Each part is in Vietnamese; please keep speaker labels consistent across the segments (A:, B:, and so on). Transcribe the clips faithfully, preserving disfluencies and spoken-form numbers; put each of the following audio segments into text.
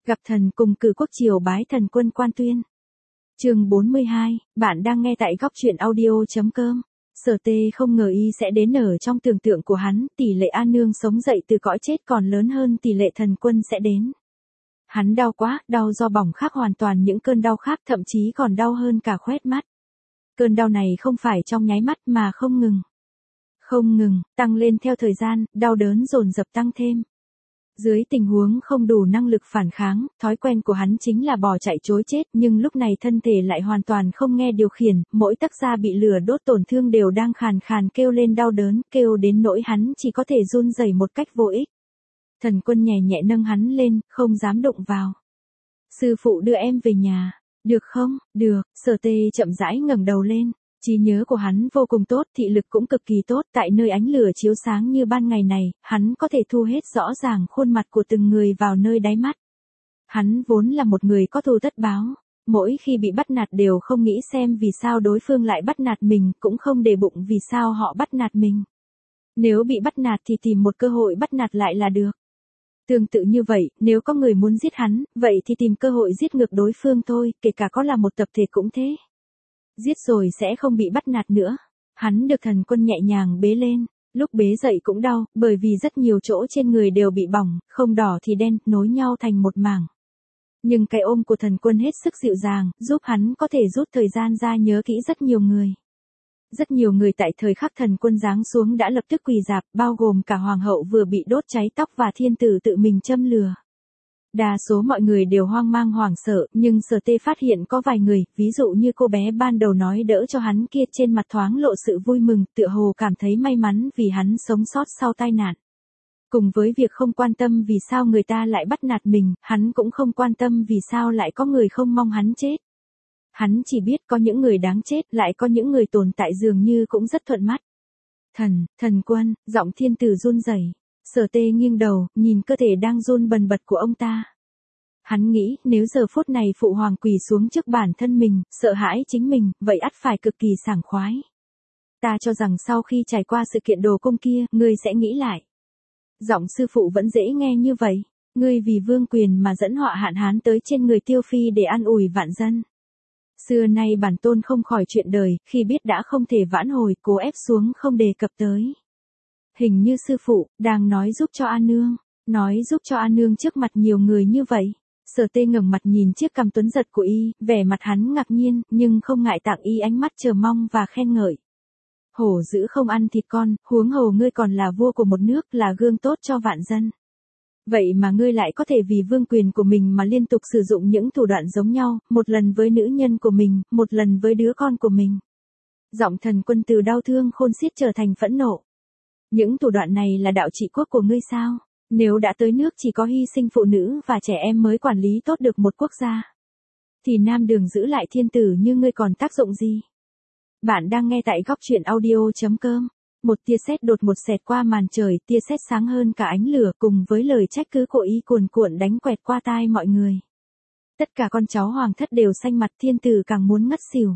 A: Gặp thần cùng cử quốc triều bái thần quân quan tuyên. Chương bốn mươi hai, bạn đang nghe tại góc truyện audio chấm com. Sở Tê không ngờ y sẽ đến ở trong tưởng tượng của hắn, tỷ lệ A Nương sống dậy từ cõi chết còn lớn hơn tỷ lệ thần quân sẽ đến. Hắn đau quá, đau do bỏng khác hoàn toàn những cơn đau khác, thậm chí còn đau hơn cả khoét mắt. Cơn đau này không phải trong nháy mắt mà không ngừng. Không ngừng, tăng lên theo thời gian, đau đớn dồn dập tăng thêm. Dưới tình huống không đủ năng lực phản kháng, thói quen của hắn chính là bỏ chạy trối chết, nhưng lúc này thân thể lại hoàn toàn không nghe điều khiển, mỗi tấc da bị lửa đốt tổn thương đều đang khàn khàn kêu lên đau đớn, kêu đến nỗi hắn chỉ có thể run rẩy một cách vô ích. Thần quân nhẹ nhẹ nâng hắn lên, không dám đụng vào. Sư phụ đưa em về nhà, được không? Được. Sở Tê chậm rãi ngẩng đầu lên. Trí nhớ của hắn vô cùng tốt, thị lực cũng cực kỳ tốt, tại nơi ánh lửa chiếu sáng như ban ngày này, hắn có thể thu hết rõ ràng khuôn mặt của từng người vào nơi đáy mắt. Hắn vốn là một người có thù tất báo, mỗi khi bị bắt nạt đều không nghĩ xem vì sao đối phương lại bắt nạt mình, cũng không để bụng vì sao họ bắt nạt mình. Nếu bị bắt nạt thì tìm một cơ hội bắt nạt lại là được. Tương tự như vậy, nếu có người muốn giết hắn, vậy thì tìm cơ hội giết ngược đối phương thôi, kể cả có là một tập thể cũng thế. Giết rồi sẽ không bị bắt nạt nữa. Hắn được thần quân nhẹ nhàng bế lên, lúc bế dậy cũng đau, bởi vì rất nhiều chỗ trên người đều bị bỏng, không đỏ thì đen, nối nhau thành một mảng. Nhưng cái ôm của thần quân hết sức dịu dàng, giúp hắn có thể rút thời gian ra nhớ kỹ rất nhiều người. Rất nhiều người tại thời khắc thần quân giáng xuống đã lập tức quỳ rạp, bao gồm cả hoàng hậu vừa bị đốt cháy tóc và thiên tử tự mình châm lửa. Đa số mọi người đều hoang mang hoảng sợ, nhưng Sở Tê phát hiện có vài người, ví dụ như cô bé ban đầu nói đỡ cho hắn kia, trên mặt thoáng lộ sự vui mừng, tựa hồ cảm thấy may mắn vì hắn sống sót sau tai nạn. Cùng với việc không quan tâm vì sao người ta lại bắt nạt mình, hắn cũng không quan tâm vì sao lại có người không mong hắn chết. Hắn chỉ biết có những người đáng chết, lại có những người tồn tại dường như cũng rất thuận mắt. Thần, thần quân, giọng thiên tử run rẩy. Sở Tê nghiêng đầu, nhìn cơ thể đang run bần bật của ông ta. Hắn nghĩ, nếu giờ phút này phụ hoàng quỳ xuống trước bản thân mình, sợ hãi chính mình, vậy ắt phải cực kỳ sảng khoái. Ta cho rằng sau khi trải qua sự kiện đồ cung kia, ngươi sẽ nghĩ lại. Giọng sư phụ vẫn dễ nghe như vậy. Ngươi vì vương quyền mà dẫn họa hạn hán tới trên người Tiêu Phi để an ủi vạn dân. Xưa nay bản tôn không khỏi chuyện đời, khi biết đã không thể vãn hồi, cố ép xuống không đề cập tới. Hình như sư phụ, đang nói giúp cho A Nương, nói giúp cho A Nương trước mặt nhiều người như vậy. Sở Tê ngẩng mặt nhìn chiếc cằm tuấn giật của y, vẻ mặt hắn ngạc nhiên, nhưng không ngại tặng y ánh mắt chờ mong và khen ngợi. Hổ dữ không ăn thịt con, huống hồ ngươi còn là vua của một nước, là gương tốt cho vạn dân. Vậy mà ngươi lại có thể vì vương quyền của mình mà liên tục sử dụng những thủ đoạn giống nhau, một lần với nữ nhân của mình, một lần với đứa con của mình. Giọng thần quân từ đau thương khôn xiết trở thành phẫn nộ. Những thủ đoạn này là đạo trị quốc của ngươi sao? Nếu đã tới nước chỉ có hy sinh phụ nữ và trẻ em mới quản lý tốt được một quốc gia, thì Nam Đường giữ lại thiên tử như ngươi còn tác dụng gì? Bạn đang nghe tại góc truyện audio chấm com. Một tia sét đột một xẹt qua màn trời, tia sét sáng hơn cả ánh lửa, cùng với lời trách cứ của y cuồn cuộn đánh quẹt qua tai mọi người. Tất cả con cháu hoàng thất đều xanh mặt, thiên tử càng muốn ngất xỉu.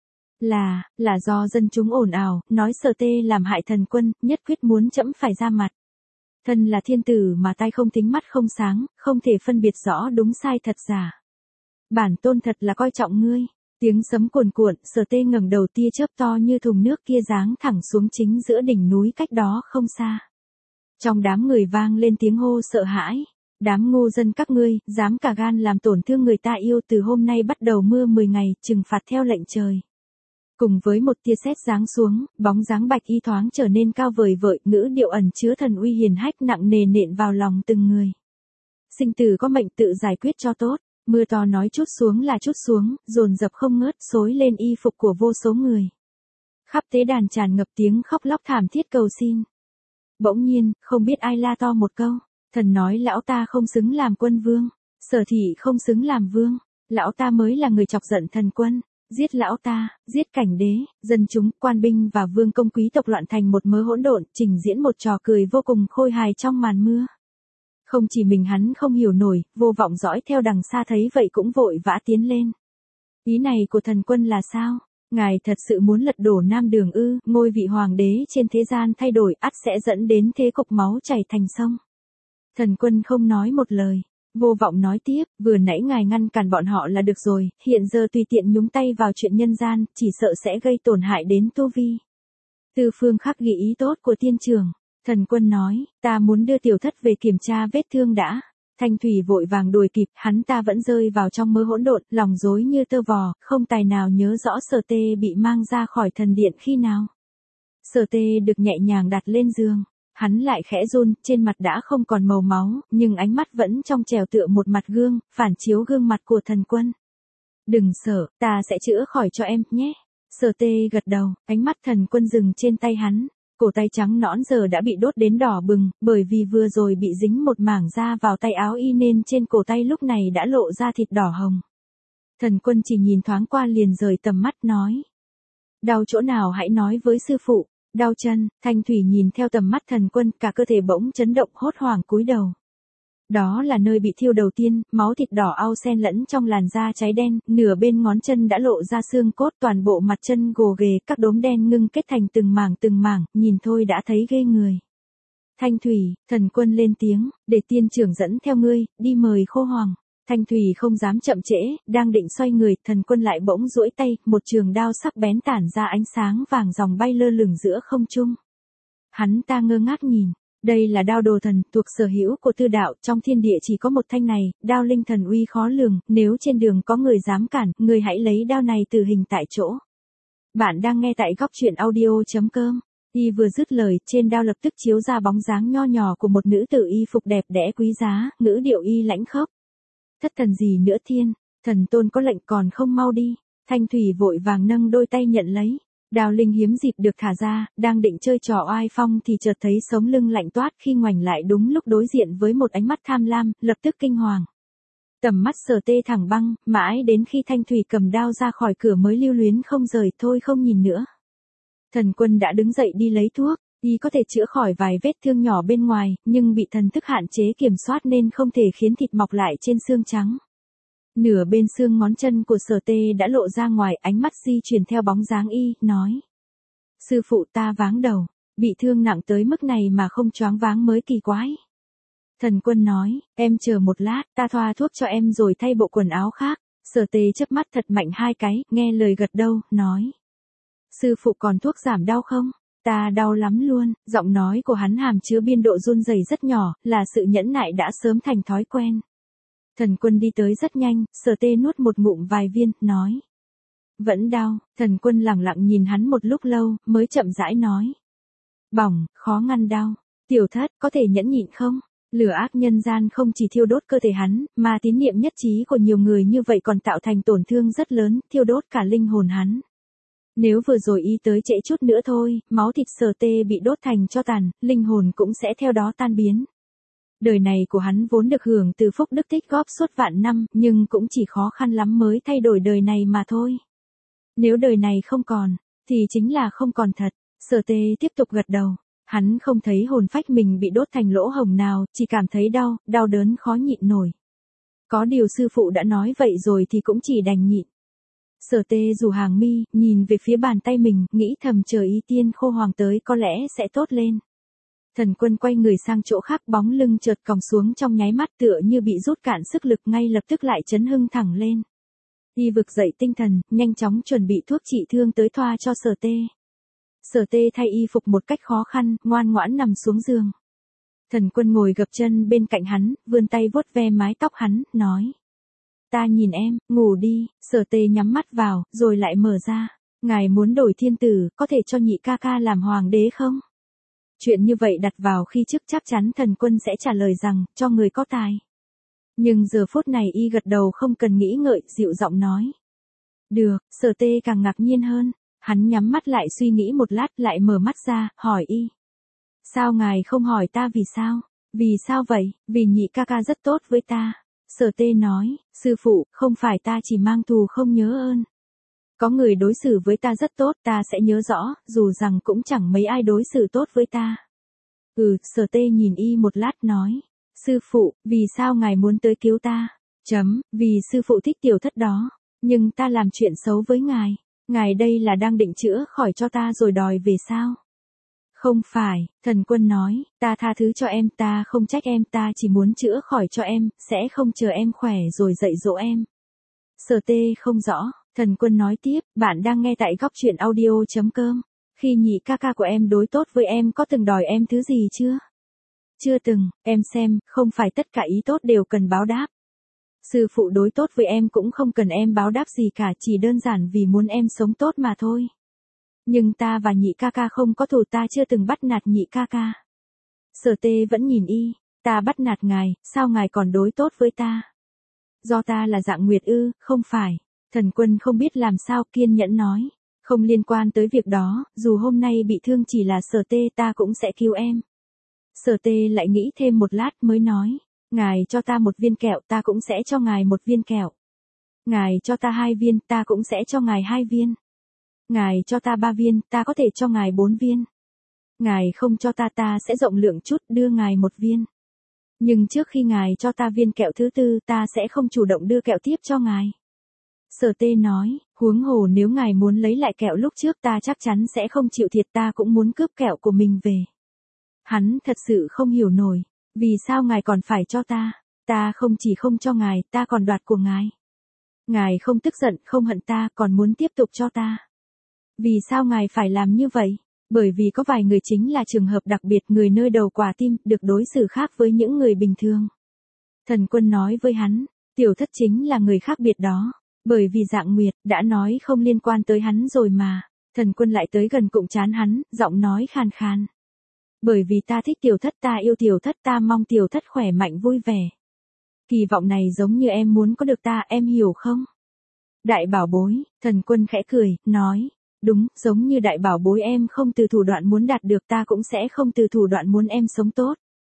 A: Là, là do dân chúng ồn ào, nói Sở Tê làm hại thần quân, nhất quyết muốn trẫm phải ra mặt. Thân là thiên tử mà tai không thính mắt không sáng, không thể phân biệt rõ đúng sai thật giả. Bản tôn thật là coi trọng ngươi. Tiếng sấm cuồn cuộn, Sở Tê ngẩng đầu, tia chớp to như thùng nước kia giáng thẳng xuống chính giữa đỉnh núi cách đó không xa. Trong đám người vang lên tiếng hô sợ hãi. Đám ngu dân các ngươi, dám cả gan làm tổn thương người ta yêu, từ hôm nay bắt đầu mưa mười ngày, trừng phạt theo lệnh trời. Cùng với một tia sét giáng xuống, bóng dáng bạch y thoáng trở nên cao vời vợi, ngữ điệu ẩn chứa thần uy hiền hách nặng nề nện vào lòng từng người. Sinh tử có mệnh tự giải quyết cho tốt, mưa to nói chút xuống là chút xuống, dồn dập không ngớt xối lên y phục của vô số người. Khắp tế đàn tràn ngập tiếng khóc lóc thảm thiết cầu xin. Bỗng nhiên, không biết ai la to một câu, thần nói lão ta không xứng làm quân vương, Sở thị không xứng làm vương, lão ta mới là người chọc giận thần quân. Giết lão ta, giết cảnh đế, dân chúng, quan binh và vương công quý tộc loạn thành một mớ hỗn độn, trình diễn một trò cười vô cùng khôi hài trong màn mưa. Không chỉ mình hắn không hiểu nổi, vô vọng dõi theo đằng xa thấy vậy cũng vội vã tiến lên. Ý này của thần quân là sao? Ngài thật sự muốn lật đổ Nam Đường ư? Ngôi vị hoàng đế trên thế gian thay đổi, ắt sẽ dẫn đến thế cục máu chảy thành sông. Thần quân không nói một lời. Vô Vọng nói tiếp, vừa nãy ngài ngăn cản bọn họ là được rồi, hiện giờ tùy tiện nhúng tay vào chuyện nhân gian, chỉ sợ sẽ gây tổn hại đến tu vi. Tư Phương khắc ghi ý tốt của tiên trưởng. Thần Quân nói, ta muốn đưa tiểu thất về kiểm tra vết thương đã. Thanh Thủy vội vàng đuổi kịp, hắn ta vẫn rơi vào trong mơ hỗn độn, lòng rối như tơ vò, không tài nào nhớ rõ Sở Tê bị mang ra khỏi thần điện khi nào. Sở Tê được nhẹ nhàng đặt lên giường, hắn lại khẽ run, trên mặt đã không còn màu máu, nhưng ánh mắt vẫn trong trẻo tựa một mặt gương, phản chiếu gương mặt của Thần Quân. Đừng sợ, ta sẽ chữa khỏi cho em, nhé. Sở Tê gật đầu, ánh mắt Thần Quân dừng trên tay hắn. Cổ tay trắng nõn giờ đã bị đốt đến đỏ bừng, bởi vì vừa rồi bị dính một mảng da vào tay áo y nên trên cổ tay lúc này đã lộ ra thịt đỏ hồng. Thần Quân chỉ nhìn thoáng qua liền rời tầm mắt nói. Đau chỗ nào hãy nói với sư phụ, đau chân. Thanh Thủy nhìn theo tầm mắt Thần Quân, cả cơ thể bỗng chấn động, hốt hoảng cúi đầu. Đó là nơi bị thiêu đầu tiên, máu thịt đỏ au xen lẫn trong làn da cháy đen, nửa bên ngón chân đã lộ ra xương cốt, toàn bộ mặt chân gồ ghề, các đốm đen ngưng kết thành từng mảng từng mảng, nhìn thôi đã thấy ghê người. Thanh Thủy, Thần Quân lên tiếng, để tiên trưởng dẫn theo ngươi, đi mời Khô Hoàng. Thanh Thủy không dám chậm trễ, đang định xoay người, Thần Quân lại bỗng duỗi tay, một trường đao sắc bén tản ra ánh sáng vàng ròng bay lơ lửng giữa không trung. Hắn ta ngơ ngác nhìn. Đây là đao đồ thần, thuộc sở hữu của Tư Đạo, trong thiên địa chỉ có một thanh này, đao linh thần uy khó lường, nếu trên đường có người dám cản, người hãy lấy đao này tử hình tại chỗ. Bạn đang nghe tại góc truyện audio chấm com. Y vừa dứt lời, trên đao lập tức chiếu ra bóng dáng nho nhỏ của một nữ tử y phục đẹp đẽ quý giá, ngữ điệu y lãnh khốc. Thất thần gì nữa thiên, thần tôn có lệnh còn không mau đi. Thanh Thủy vội vàng nâng đôi tay nhận lấy. Đao linh hiếm dịp được thả ra, đang định chơi trò oai phong thì chợt thấy sống lưng lạnh toát khi ngoảnh lại đúng lúc đối diện với một ánh mắt tham lam, lập tức kinh hoàng. Tầm mắt Sở Tê thẳng băng, mãi đến khi Thanh Thủy cầm đao ra khỏi cửa mới lưu luyến không rời, thôi không nhìn nữa. Thần Quân đã đứng dậy đi lấy thuốc, y có thể chữa khỏi vài vết thương nhỏ bên ngoài, nhưng bị thần thức hạn chế kiểm soát nên không thể khiến thịt mọc lại trên xương trắng. Nửa bên xương ngón chân của Sở Tê đã lộ ra ngoài, ánh mắt di chuyển theo bóng dáng y, nói. Sư phụ ta váng đầu, bị thương nặng tới mức này mà không choáng váng mới kỳ quái. Thần Quân nói, em chờ một lát, ta thoa thuốc cho em rồi thay bộ quần áo khác. Sở Tê chớp mắt thật mạnh hai cái, nghe lời gật đầu, nói. Sư phụ còn thuốc giảm đau không? Ta đau lắm luôn, giọng nói của hắn hàm chứa biên độ run rẩy rất nhỏ, là sự nhẫn nại đã sớm thành thói quen. Thần Quân đi tới rất nhanh, Sở Tê nuốt một ngụm vài viên, nói. Vẫn đau. Thần Quân lặng lặng nhìn hắn một lúc lâu, mới chậm rãi nói. Bỏng, khó ngăn đau. Tiểu thất, có thể nhẫn nhịn không? Lửa ác nhân gian không chỉ thiêu đốt cơ thể hắn, mà tín niệm nhất trí của nhiều người như vậy còn tạo thành tổn thương rất lớn, thiêu đốt cả linh hồn hắn. Nếu vừa rồi y tới trễ chút nữa thôi, máu thịt Sở Tê bị đốt thành tro tàn, linh hồn cũng sẽ theo đó tan biến. Đời này của hắn vốn được hưởng từ phúc đức tích góp suốt vạn năm, nhưng cũng chỉ khó khăn lắm mới thay đổi đời này mà thôi. Nếu đời này không còn, thì chính là không còn thật. Sở Tê tiếp tục gật đầu. Hắn không thấy hồn phách mình bị đốt thành lỗ hổng nào, chỉ cảm thấy đau, đau đớn khó nhịn nổi. Có điều sư phụ đã nói vậy rồi thì cũng chỉ đành nhịn. Sở Tê rủ hàng mi, nhìn về phía bàn tay mình, nghĩ thầm chờ ý tiên Khô Hoàng tới có lẽ sẽ tốt lên. Thần Quân quay người sang chỗ khác, bóng lưng chợt còng xuống trong nháy mắt tựa như bị rút cạn sức lực, ngay lập tức lại chấn hưng thẳng lên. Y vực dậy tinh thần, nhanh chóng chuẩn bị thuốc trị thương tới thoa cho Sở Tê. Sở Tê thay y phục một cách khó khăn, ngoan ngoãn nằm xuống giường. Thần Quân ngồi gập chân bên cạnh hắn, vươn tay vuốt ve mái tóc hắn, nói. Ta nhìn em, ngủ đi. Sở Tê nhắm mắt vào, rồi lại mở ra. Ngài muốn đổi thiên tử, có thể cho nhị ca ca làm hoàng đế không? Chuyện như vậy đặt vào khi trước chắc chắn Thần Quân sẽ trả lời rằng, cho người có tài. Nhưng giờ phút này y gật đầu không cần nghĩ ngợi, dịu giọng nói. Được. Sở Tê càng ngạc nhiên hơn. Hắn nhắm mắt lại suy nghĩ một lát, lại mở mắt ra, hỏi y. Sao ngài không hỏi ta vì sao? Vì sao vậy? Vì nhị ca ca rất tốt với ta. Sở Tê nói, sư phụ, không phải ta chỉ mang thù không nhớ ơn. Có người đối xử với ta rất tốt, ta sẽ nhớ rõ, dù rằng cũng chẳng mấy ai đối xử tốt với ta. Ừ. Sở Tê nhìn y một lát nói. Sư phụ, vì sao ngài muốn tới cứu ta? Chấm, vì sư phụ thích tiểu thất đó. Nhưng ta làm chuyện xấu với ngài. Ngài đây là đang định chữa khỏi cho ta rồi đòi về sao? Không phải, thần quân nói, ta tha thứ cho em, ta không trách em, ta chỉ muốn chữa khỏi cho em, sẽ không chờ em khỏe rồi dạy dỗ em. Sở tê không rõ, thần quân nói tiếp, bạn đang nghe tại góc truyện audio.com. Khi nhị ca ca của em đối tốt với em có từng đòi em thứ gì chưa? Chưa từng, em xem, không phải tất cả ý tốt đều cần báo đáp. Sư phụ đối tốt với em cũng không cần em báo đáp gì cả, chỉ đơn giản vì muốn em sống tốt mà thôi. Nhưng ta và nhị ca ca không có thù, ta chưa từng bắt nạt nhị ca ca. Sở tê vẫn nhìn y, ta bắt nạt ngài, sao ngài còn đối tốt với ta? Do ta là dạng nguyệt ư, không phải. Thần quân không biết làm sao, kiên nhẫn nói. Không liên quan tới việc đó, dù hôm nay bị thương chỉ là sở tê, ta cũng sẽ cứu em. Sở tê lại nghĩ thêm một lát mới nói. Ngài cho ta một viên kẹo, ta cũng sẽ cho ngài một viên kẹo. Ngài cho ta hai viên, ta cũng sẽ cho ngài hai viên. Ngài cho ta ba viên, ta có thể cho ngài bốn viên. Ngài không cho ta, ta sẽ rộng lượng chút, đưa ngài một viên. Nhưng trước khi ngài cho ta viên kẹo thứ tư, ta sẽ không chủ động đưa kẹo tiếp cho ngài. Sở tê nói, huống hồ nếu ngài muốn lấy lại kẹo lúc trước, ta chắc chắn sẽ không chịu thiệt, ta cũng muốn cướp kẹo của mình về. Hắn thật sự không hiểu nổi, vì sao ngài còn phải cho ta? Ta không chỉ không cho ngài, ta còn đoạt của ngài. Ngài không tức giận, không hận ta, còn muốn tiếp tục cho ta. Vì sao ngài phải làm như vậy? Bởi vì có vài người chính là trường hợp đặc biệt, người nơi đầu quả tim, được đối xử khác với những người bình thường. Thần quân nói với hắn, tiểu thất chính là người khác biệt đó. Bởi vì dạng nguyệt, đã nói không liên quan tới hắn rồi mà. Thần quân lại tới gần cụng trán hắn, giọng nói khàn khàn. Bởi vì ta thích tiểu thất, ta yêu tiểu thất, ta mong tiểu thất khỏe mạnh vui vẻ. Kỳ vọng này giống như em muốn có được ta, em hiểu không? Đại bảo bối, thần quân khẽ cười, nói. Đúng, giống như đại bảo bối em không từ thủ đoạn muốn đạt được, ta cũng sẽ không từ thủ đoạn muốn em sống tốt.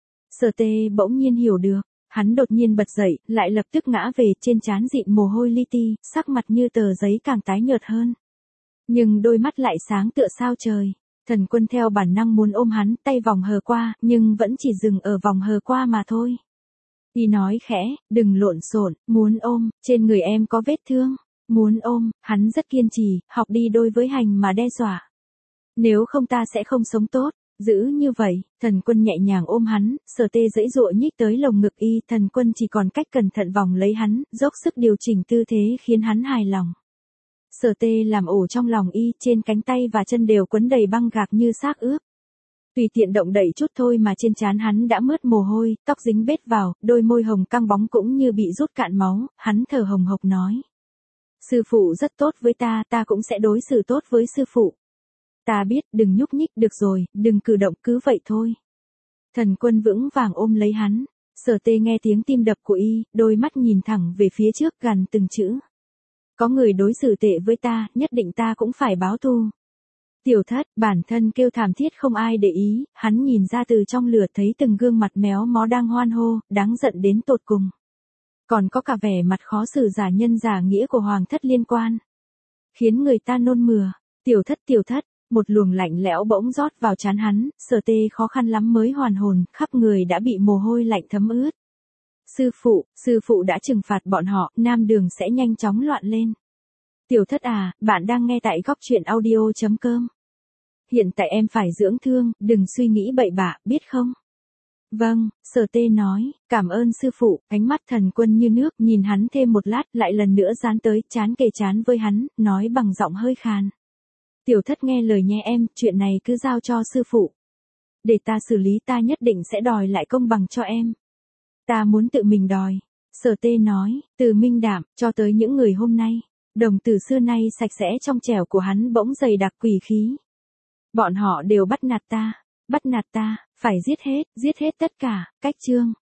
A: Sở tê bỗng nhiên hiểu được. Hắn đột nhiên bật dậy, lại lập tức ngã về, trên trán dịn mồ hôi li ti, sắc mặt như tờ giấy càng tái nhợt hơn. Nhưng đôi mắt lại sáng tựa sao trời. Thần quân theo bản năng muốn ôm hắn, tay vòng hờ qua, nhưng vẫn chỉ dừng ở vòng hờ qua mà thôi. Y nói khẽ, đừng lộn xộn, muốn ôm, trên người em có vết thương. Muốn ôm, hắn rất kiên trì, học đi đôi với hành mà đe dọa. Nếu không ta sẽ không sống tốt. Giữ như vậy, thần quân nhẹ nhàng ôm hắn, sở tê dãy dụa nhích tới lồng ngực y, thần quân chỉ còn cách cẩn thận vòng lấy hắn, dốc sức điều chỉnh tư thế khiến hắn hài lòng. Sở tê làm ổ trong lòng y, trên cánh tay và chân đều quấn đầy băng gạc như xác ướp. Tùy tiện động đậy chút thôi mà trên trán hắn đã mướt mồ hôi, tóc dính bết vào, đôi môi hồng căng bóng cũng như bị rút cạn máu, hắn thở hồng hộc nói. Sư phụ rất tốt với ta, ta cũng sẽ đối xử tốt với sư phụ. Ta biết, đừng nhúc nhích, được rồi, đừng cử động, cứ vậy thôi. Thần quân vững vàng ôm lấy hắn, sở tê nghe tiếng tim đập của y, đôi mắt nhìn thẳng về phía trước gằn từng chữ. Có người đối xử tệ với ta, nhất định ta cũng phải báo thù. Tiểu thất, bản thân kêu thảm thiết không ai để ý, hắn nhìn ra từ trong lửa thấy từng gương mặt méo mó đang hoan hô, đáng giận đến tột cùng. Còn có cả vẻ mặt khó xử giả nhân giả nghĩa của hoàng thất liên quan. Khiến người ta nôn mửa, tiểu thất tiểu thất. Một luồng lạnh lẽo bỗng rót vào trán hắn, sở tê khó khăn lắm mới hoàn hồn, khắp người đã bị mồ hôi lạnh thấm ướt. Sư phụ, sư phụ đã trừng phạt bọn họ, Nam Đường sẽ nhanh chóng loạn lên. Tiểu thất à, bạn đang nghe tại góc truyện audio.com. Hiện tại em phải dưỡng thương, đừng suy nghĩ bậy bạ, biết không? Vâng, sở tê nói, cảm ơn sư phụ, ánh mắt thần quân như nước, nhìn hắn thêm một lát, lại lần nữa dán tới, chán kề chán với hắn, nói bằng giọng hơi khàn. Tiểu thất nghe lời nhé em, chuyện này cứ giao cho sư phụ. Để ta xử lý, ta nhất định sẽ đòi lại công bằng cho em. Ta muốn tự mình đòi. Sở tê nói, từ minh đạm, cho tới những người hôm nay. Đồng tử xưa nay sạch sẽ trong trẻo của hắn bỗng dày đặc quỷ khí. Bọn họ đều bắt nạt ta, bắt nạt ta, phải giết hết, giết hết tất cả, cách chương.